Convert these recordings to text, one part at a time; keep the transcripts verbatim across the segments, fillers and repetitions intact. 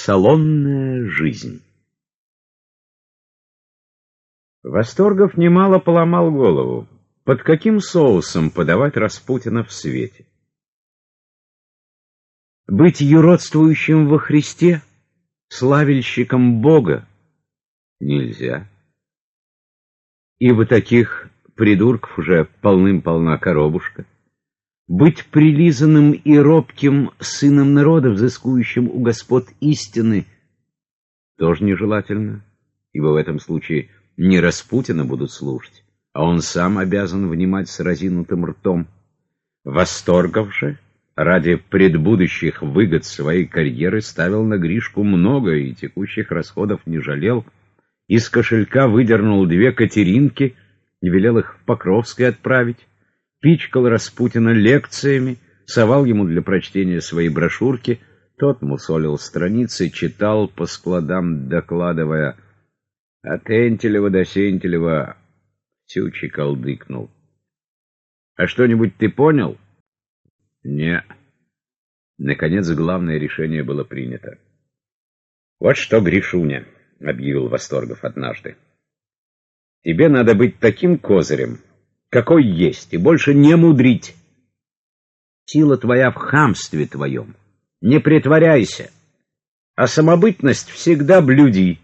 Салонная жизнь. Восторгов немало поломал голову, под каким соусом подавать Распутина в свете. Быть юродствующим во Христе, славельщиком Бога, нельзя. Ибо таких придурков уже полным-полна коробушка. Быть прилизанным и робким сыном народа, взыскующим у господ истины, тоже нежелательно, ибо в этом случае не Распутина будут слушать, а он сам обязан внимать с разинутым ртом. Восторгов же ради предбудущих выгод своей карьеры ставил на Гришку много и текущих расходов не жалел, из кошелька выдернул две Катеринки и велел их в Покровское отправить, пичкал Распутина лекциями, совал ему для прочтения свои брошюрки, тот мусолил страницы, читал по складам, докладывая: от Энтелева до Сентелева всю чекалдыкнул. А что-нибудь ты понял? Не. Наконец главное решение было принято. Вот что, Гришуня, — объявил Восторгов однажды, — тебе надо быть таким козырем, какой есть, и больше не мудрить. Сила твоя в хамстве твоем. Не притворяйся, а самобытность всегда блюди.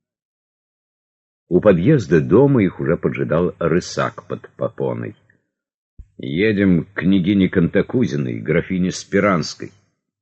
У подъезда дома их уже поджидал рысак под попоной. Едем к княгине Кантакузиной, графине Спиранской.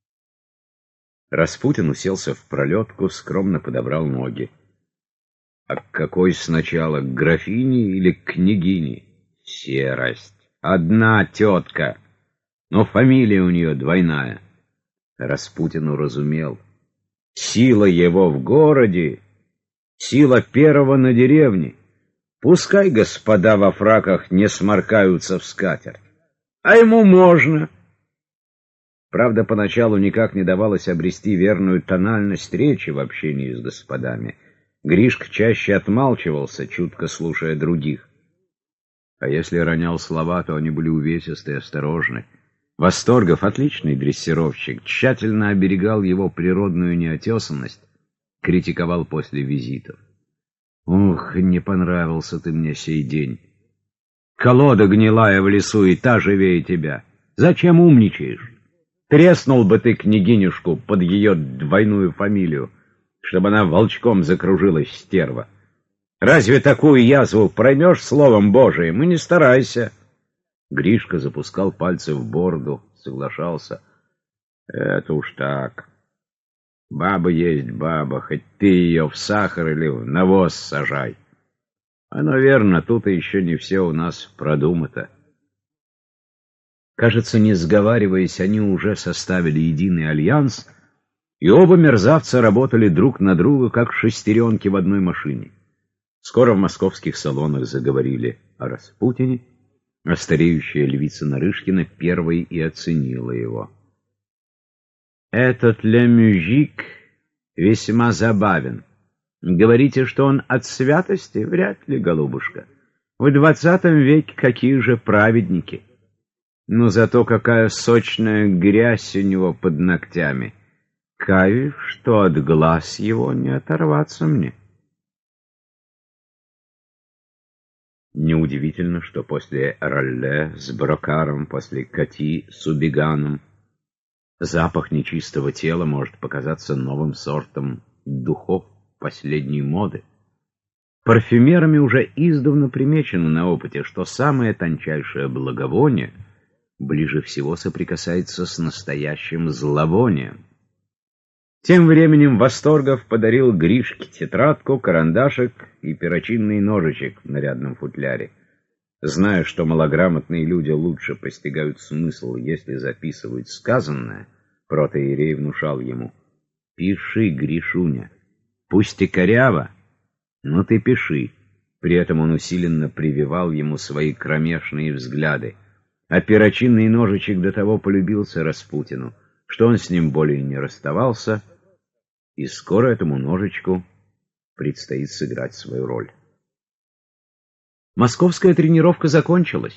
Распутин уселся в пролетку, скромно подобрал ноги. А к какой сначала, к графине или к княгине? Серость. Одна тетка, но фамилия у нее двойная. Распутин уразумел. Сила его в городе, сила первого на деревне. Пускай господа во фраках не сморкаются в скатерть, а ему можно. Правда, поначалу никак не давалось обрести верную тональность речи в общении с господами. Гришка чаще отмалчивался, чутко слушая других. А если ронял слова, то они были увесисты и осторожны. Восторгов, отличный дрессировщик, тщательно оберегал его природную неотесанность, критиковал после визитов. Ух, не понравился ты мне сей день. Колода гнилая в лесу, и та живее тебя. Зачем умничаешь? Треснул бы ты княгинюшку под ее двойную фамилию, чтобы она волчком закружилась, стерва. Разве такую язву проймешь словом Божиим? И не старайся. Гришка запускал пальцы в бороду, соглашался. Это уж так. Баба есть баба, хоть ты ее в сахар или в навоз сажай. Оно верно, тут и еще не все у нас продумато. Кажется, не сговариваясь, они уже составили единый альянс, и оба мерзавца работали друг на друга, как шестеренки в одной машине. Скоро в московских салонах заговорили о Распутине, а стареющая львица Нарышкина первой и оценила его. «Этот ле мюзик весьма забавен. Говорите, что он от святости? Вряд ли, голубушка. В двадцатом веке какие же праведники! Но зато какая сочная грязь у него под ногтями! Каюсь, что от глаз его не оторваться мне». Неудивительно, что после Ролле с Брокаром, после Кати с Убиганом запах нечистого тела может показаться новым сортом духов последней моды. Парфюмерами уже издавна примечено на опыте, что самое тончайшее благовоние ближе всего соприкасается с настоящим зловонием. Тем временем Восторгов подарил Гришке тетрадку, карандашик и перочинный ножичек в нарядном футляре. Зная, что малограмотные люди лучше постигают смысл, если записывают сказанное, протоиерей внушал ему: «Пиши, Гришуня, пусть и коряво, но ты пиши». При этом он усиленно прививал ему свои кромешные взгляды. А перочинный ножичек до того полюбился Распутину, что он с ним более не расставался, и скоро этому ножичку предстоит сыграть свою роль. Московская тренировка закончилась.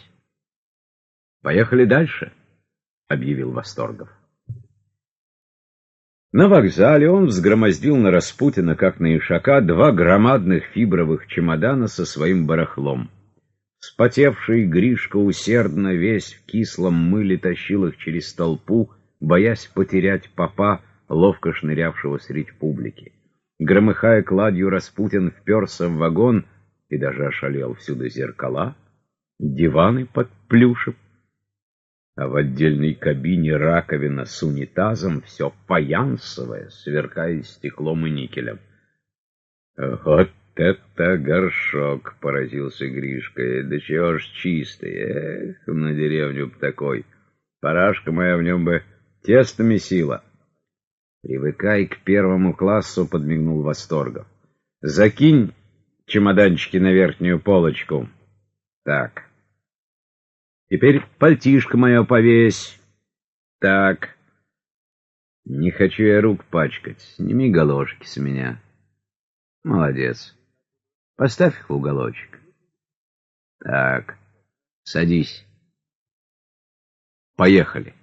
«Поехали дальше», — объявил Восторгов. На вокзале он взгромоздил на Распутина, как на ишака, два громадных фибровых чемодана со своим барахлом. Вспотевший Гришка усердно весь в кислом мыле тащил их через толпу, боясь потерять попа, ловко шнырявшего средь публики. Громыхая кладью, Распутин вперся в вагон и даже ошалел. Всюду зеркала, диваны под плюшем, а в отдельной кабине раковина с унитазом, все фаянсовое, сверкая стеклом и никелем. «Вот это горшок!» — поразился Гришка. «Да чего ж чистый! Эх, на деревню б такой! Парашка моя в нем бы тесто месила!» «Привыкай к первому классу», — подмигнул Восторгов. «Закинь чемоданчики на верхнюю полочку. Так. Теперь пальтишко мое повесь. Так. Не хочу я рук пачкать. Сними галошки с меня. Молодец. Поставь их в уголочек. Так. Садись. Поехали».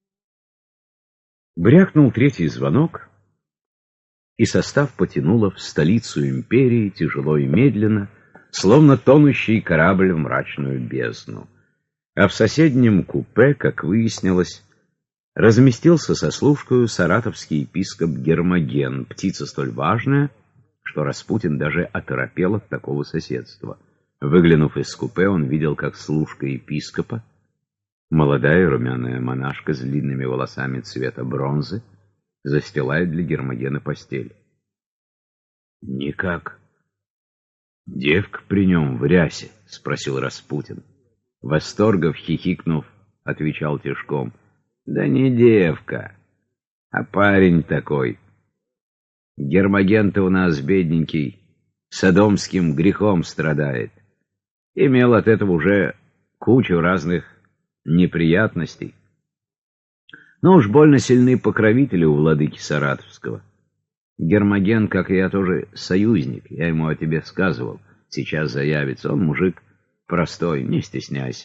Брякнул третий звонок, и состав потянуло в столицу империи тяжело и медленно, словно тонущий корабль в мрачную бездну. А в соседнем купе, как выяснилось, разместился со служкою саратовский епископ Гермоген, птица столь важная, что Распутин даже оторопел от такого соседства. Выглянув из купе, он видел, как служка епископа, молодая румяная монашка с длинными волосами цвета бронзы, застилает для Гермогена постель. — Никак. Девка при нем в рясе? — спросил Распутин. Восторгов, хихикнув, отвечал тишком: — Да не девка, а парень такой. Гермоген-то у нас бедненький, содомским грехом страдает. Имел от этого уже кучу разных неприятностей. Но уж больно сильны покровители у владыки Саратовского. Гермоген, как и я, тоже союзник. Я ему о тебе сказывал. Сейчас заявится. Он мужик простой, не стесняйся.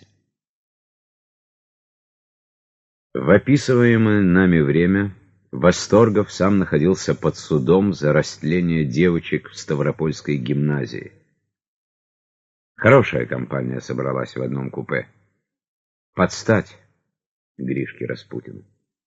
В описываемое нами время Восторгов сам находился под судом за растление девочек в Ставропольской гимназии. Хорошая компания собралась в одном купе. Подстать Гришке Распутину.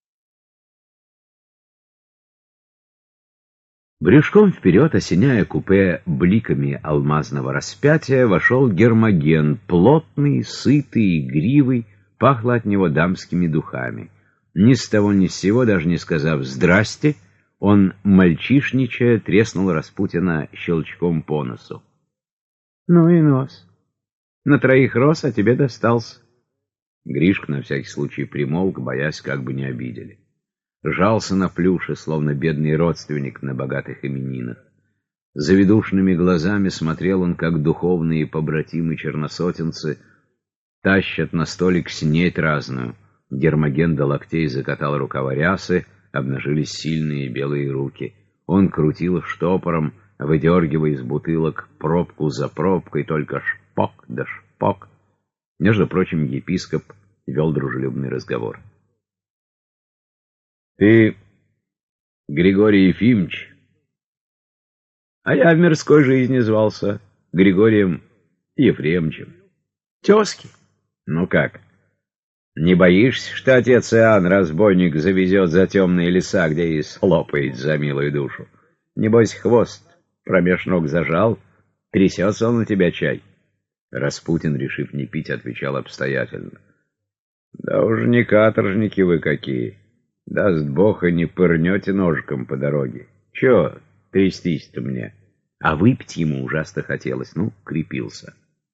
Брюшком вперед, осеняя купе бликами алмазного распятия, вошел Гермоген, плотный, сытый, игривый, пахло от него дамскими духами. Ни с того ни с сего, даже не сказав «здрасте», он, мальчишничая, треснул Распутина щелчком по носу. — Ну и нос. На троих рос, а тебе достался. Гришка на всякий случай примолк, боясь, как бы не обидели. Жался на плюше, словно бедный родственник на богатых именинах. Завидушными глазами смотрел он, как духовные побратимы черносотенцы тащат на столик снеть разную. Гермоген до локтей закатал рукава рясы, обнажились сильные белые руки. Он крутил штопором, выдергивая из бутылок пробку за пробкой, только шпок да шпок. Между прочим, епископ вел дружелюбный разговор. — Ты Григорий Ефимович? А я в мирской жизни звался Григорием Ефремовичем. Тезки? Ну как, не боишься, что отец Иоанн, разбойник, завезет за темные леса, где и слопает за милую душу? Небось, хвост промеж ног зажал, трясется он на тебя, чай. Распутин, решив не пить, отвечал обстоятельно. — Да уж не каторжники вы какие. Даст Бог, и не пырнете ножиком по дороге. Чего трястись-то мне? А выпить ему ужасно хотелось. Ну, крепился.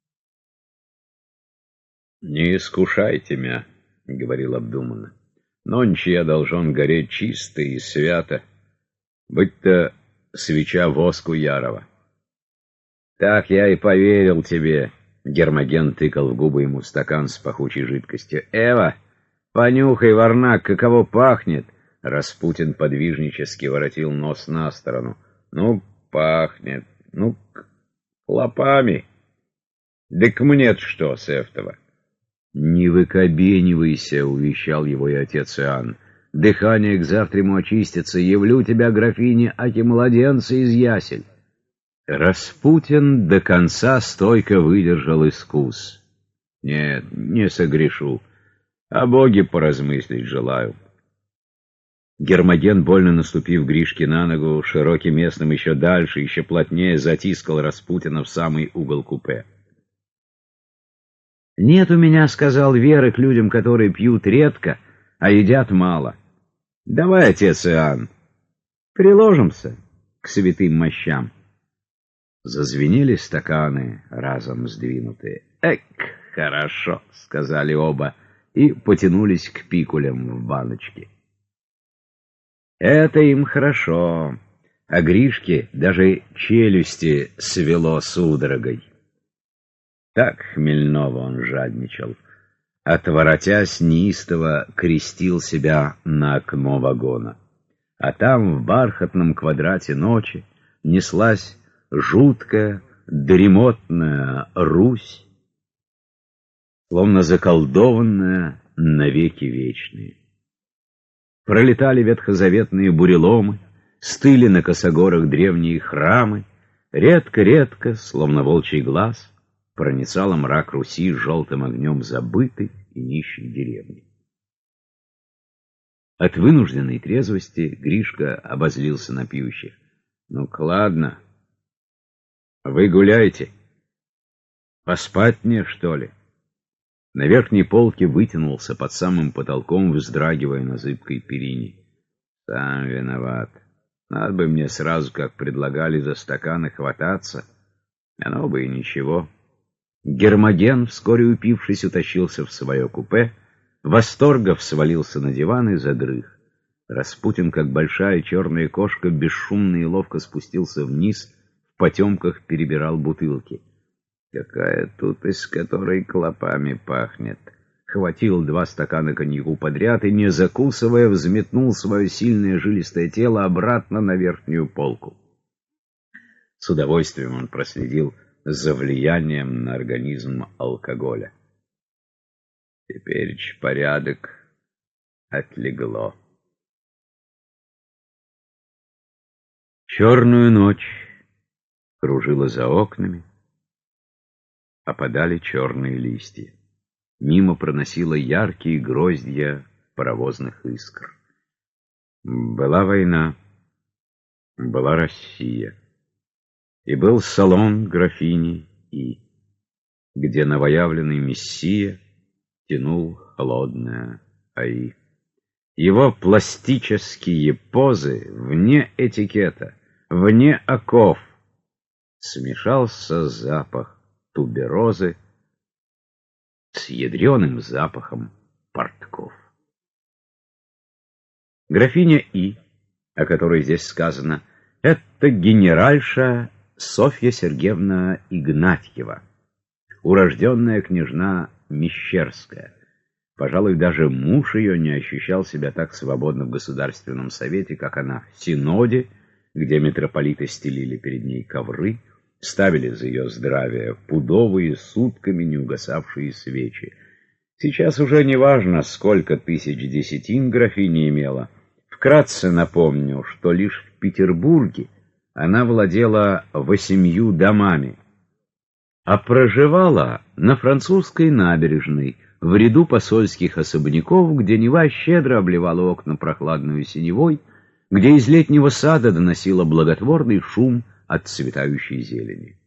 — Не искушайте меня, — говорил обдуманно. Нонче я должен гореть чисто и свято, быть-то свеча воску ярова. — Так я и поверил тебе. Гермоген тыкал в губы ему стакан с пахучей жидкостью. — Эва, понюхай, варнак, каково пахнет! Распутин подвижнически воротил нос на сторону. — Ну, пахнет. Ну, клопами. Да к мне-то что с этого? — Не выкобенивайся, — увещал его и отец Иоанн. — Дыхание к завтраму очистится. Явлю тебя, графине, аки младенца из ясель. Распутин до конца стойко выдержал искус. Нет, не согрешу. О Боге поразмыслить желаю. Гермоген, больно наступив Гришке на ногу, широким местом еще дальше, еще плотнее затискал Распутина в самый угол купе. «Нет у меня, — сказал, — веры к людям, которые пьют редко, а едят мало. Давай, отец Иоанн, приложимся к святым мощам». Зазвенели стаканы, разом сдвинутые. «Эк, хорошо!» — сказали оба и потянулись к пикулям в баночке. Это им хорошо, а Гришке даже челюсти свело судорогой. Так хмельного он жадничал. Отворотясь неистово, крестил себя на окно вагона. А там, в бархатном квадрате ночи, неслась жуткая, дремотная Русь, словно заколдованная навеки вечные. Пролетали ветхозаветные буреломы, стыли на косогорах древние храмы, редко-редко, словно волчий глаз, проницала мрак Руси желтым огнем забытой и нищей деревни. От вынужденной трезвости Гришка обозлился на пьющих. «Ну-ка, ладно, вы гуляйте. Поспать мне, что ли?» На верхней полке вытянулся под самым потолком, вздрагивая на зыбкой перине. «Сам виноват. Надо бы мне сразу, как предлагали, за стаканы хвататься. Оно бы и ничего». Гермоген, вскоре упившись, утащился в свое купе, восторгов свалился на диван и задрых. Распутин, как большая черная кошка, бесшумно и ловко спустился вниз, в потемках перебирал бутылки. Какая тут, из которой клопами пахнет. Хватил два стакана коньяку подряд и, не закусывая, взметнул свое сильное жилистое тело обратно на верхнюю полку. С удовольствием он проследил за влиянием на организм алкоголя. Теперь порядок отлегло. Черную ночь кружила за окнами, опадали черные листья. Мимо проносило яркие гроздья паровозных искр. Была война, была Россия, и был салон графини И, где новоявленный мессия тянул холодное аи. Его пластические позы вне этикета, вне оков, смешался запах туберозы с ядреным запахом портков. Графиня И, о которой здесь сказано, это генеральша Софья Сергеевна Игнатьева, урожденная княжна Мещерская. Пожалуй, даже муж ее не ощущал себя так свободно в Государственном совете, как она в Синоде, где митрополиты стелили перед ней ковры, ставили за ее здравие пудовые, сутками не угасавшие свечи. Сейчас уже не важно, сколько тысяч десятин графиня имела. Вкратце напомню, что лишь в Петербурге она владела восемью домами, а проживала на французской набережной, в ряду посольских особняков, где Нева щедро обливала окна прохладную синевой, где из летнего сада доносила благотворный шум от цветающей зелени.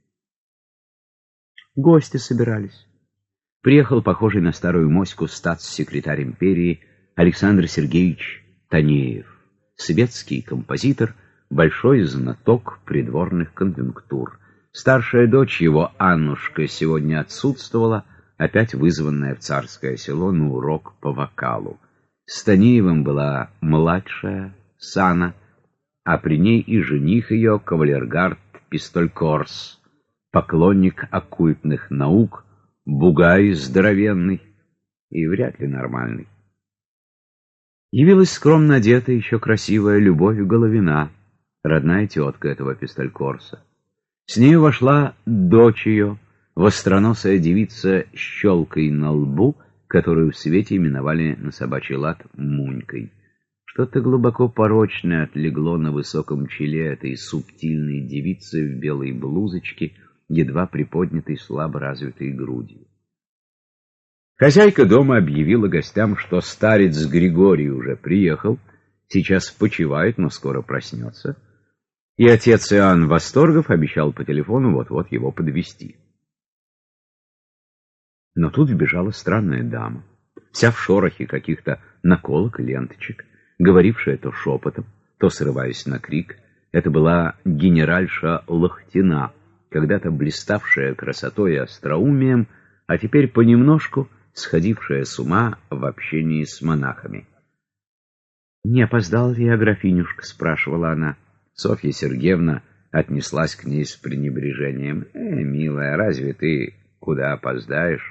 Гости собирались. Приехал, похожий на старую моську, статс-секретарь империи Александр Сергеевич Танеев, светский композитор, большой знаток придворных конъюнктур. Старшая дочь его, Аннушка, сегодня отсутствовала, опять вызванная в Царское Село на урок по вокалу. С Танеевым была младшая, Сана, а при ней и жених ее, кавалергард Пистолькорс, поклонник оккультных наук, бугай здоровенный и вряд ли нормальный. Явилась скромно одетая, еще красивая Любовь Головина, родная тетка этого Пистолькорса. С нею вошла дочь ее, востроносая девица с щелкой на лбу, которую в свете именовали на собачий лад Мунькой. Что-то глубоко порочное отлегло на высоком челе этой субтильной девицы в белой блузочке, едва приподнятой слабо развитой грудью. Хозяйка дома объявила гостям, что старец Григорий уже приехал, сейчас почивает, но скоро проснется, и отец Иоанн Восторгов обещал по телефону вот-вот его подвезти. Но тут вбежала странная дама, вся в шорохе каких-то наколок и ленточек, говорившая то шепотом, то срываясь на крик. Это была генеральша Лохтина, когда-то блиставшая красотой и остроумием, а теперь понемножку сходившая с ума в общении с монахами. «Не опоздал ли я, графинюшка?» — спрашивала она. Софья Сергеевна отнеслась к ней с пренебрежением. «Э, милая, разве ты куда опоздаешь?»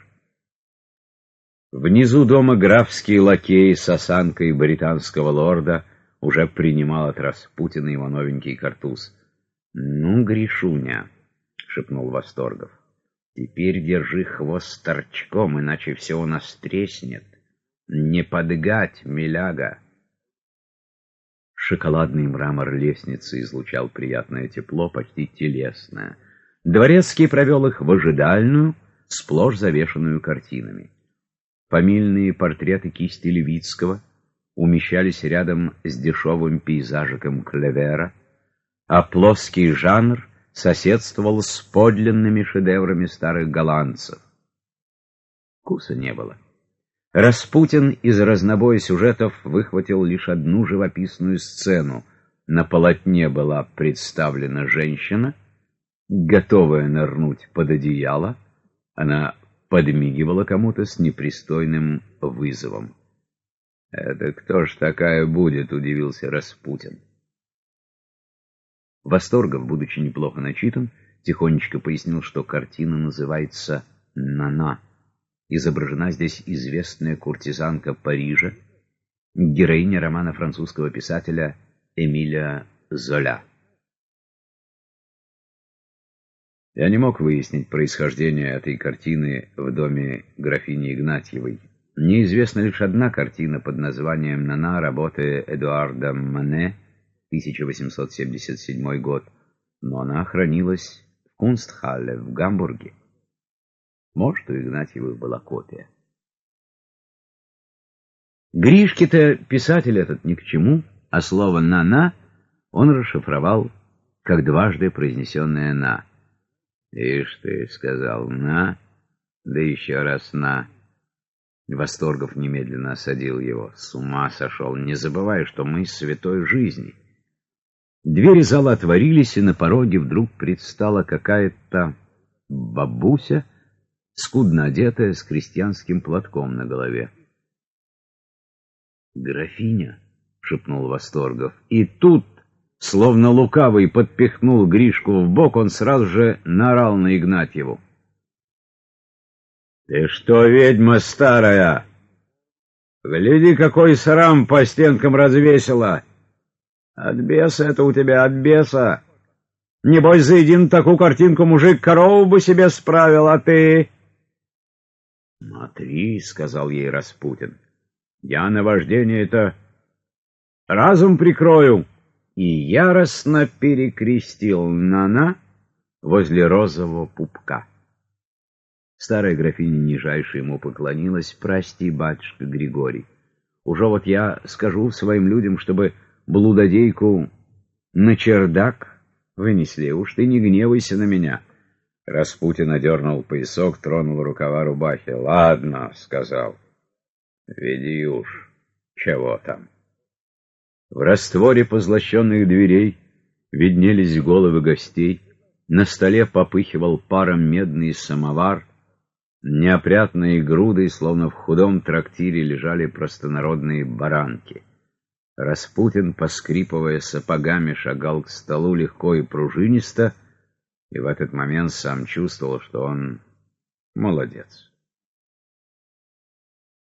Внизу дома графский лакей с осанкой британского лорда уже принимал от Распутина его новенький картуз. «Ну, Гришуня», — шепнул Восторгов, — «теперь держи хвост торчком, иначе все у нас треснет. Не подгать, миляга». Шоколадный мрамор лестницы излучал приятное тепло, почти телесное. Дворецкий провел их в ожидальную, сплошь завешенную картинами. Фамильные портреты кисти Левицкого умещались рядом с дешевым пейзажиком Клевера, а плоский жанр соседствовал с подлинными шедеврами старых голландцев. Вкуса не было. Распутин из разнобоя сюжетов выхватил лишь одну живописную сцену. На полотне была представлена женщина, готовая нырнуть под одеяло. Она подмигивала кому-то с непристойным вызовом. «Это кто ж такая будет?» — удивился Распутин. Восторгов, будучи неплохо начитан, тихонечко пояснил, что картина называется «Нана». Изображена здесь известная куртизанка Парижа, героиня романа французского писателя Эмиля Золя. Я не мог выяснить происхождение этой картины в доме графини Игнатьевой. Мне известна лишь одна картина под названием «Нана» работы Эдуарда Мане, тысяча восемьсот семьдесят седьмой год, но она хранилась в Кунстхалле в Гамбурге. Может, у Игнатьевых была копия. Гришке-то писатель этот ни к чему, а слово «на-на» он расшифровал как дважды произнесенное «на». «Ишь ты», — сказал «на», да еще раз «на». Восторгов немедленно осадил его. «С ума сошел, не забывай, что мы святой жизни». Двери зала отворились, и на пороге вдруг предстала какая-то бабуся, скудно одетая, с крестьянским платком на голове. «Графиня», — шепнул Восторгов, и тут, словно лукавый подпихнул Гришку в бок, он сразу же наорал на Игнатьеву. «Ты что, ведьма старая? Гляди, какой срам по стенкам развесила! От беса это у тебя, от беса! Небось, за един такую картинку мужик корову бы себе справил, а ты...» «Смотри», — сказал ей Распутин, — «я наваждение-то разум прикрою», и яростно перекрестил «на-на» возле розового пупка. Старая графиня нижайше ему поклонилась. «Прости, батюшка Григорий, уже вот я скажу своим людям, чтобы блудодейку на чердак вынесли, уж ты не гневайся на меня». Распутин одернул поясок, тронул рукава рубахи. «Ладно», — сказал, — «веди уж, чего там». В растворе позлощенных дверей виднелись головы гостей, на столе попыхивал паром медный самовар, неопрятные грудой, словно в худом трактире, лежали простонародные баранки. Распутин, поскрипывая сапогами, шагал к столу легко и пружинисто, и в этот момент сам чувствовал, что он молодец.